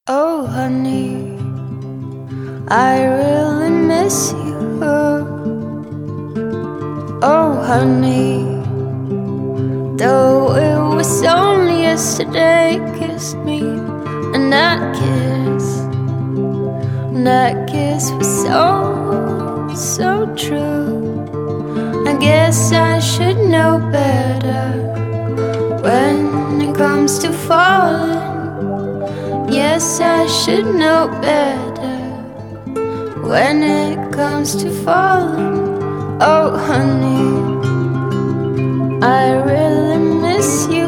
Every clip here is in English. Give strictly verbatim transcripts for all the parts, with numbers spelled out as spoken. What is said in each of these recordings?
Oh honey, I really miss you. Oh honey, though it was only yesterday, kissed me, and that kiss, and that kiss was so, so true. I guess I should know better when it comes to falling. Yes, I should know better when it comes to falling. Oh honey, I really miss you.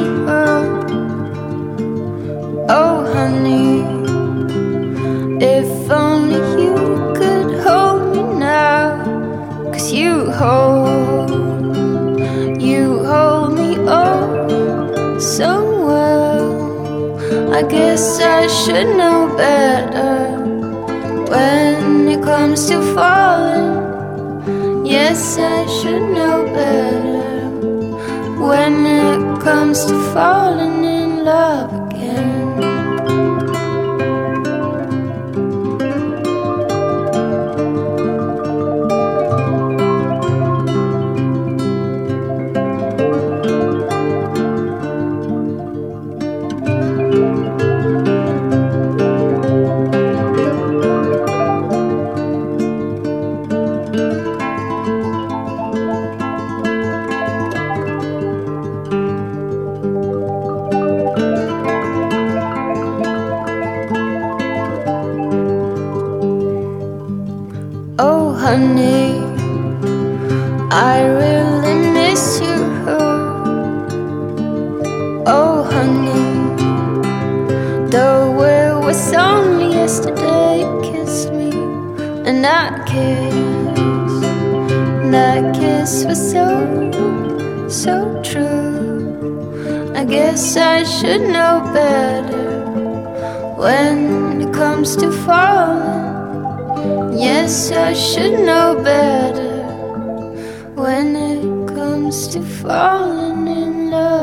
Oh honey, if only you could hold me now, 'cause you hold, you hold me oh so well. I guess I should know better when it comes to falling. Yes, I should know better when it comes to falling in love again. Oh honey, I really miss you. Oh honey, though it was only yesterday, kissed me, and that kiss, that kiss was so, so true. I guess I should know better when it comes to falling. Yes, I should know better when it comes to falling in love.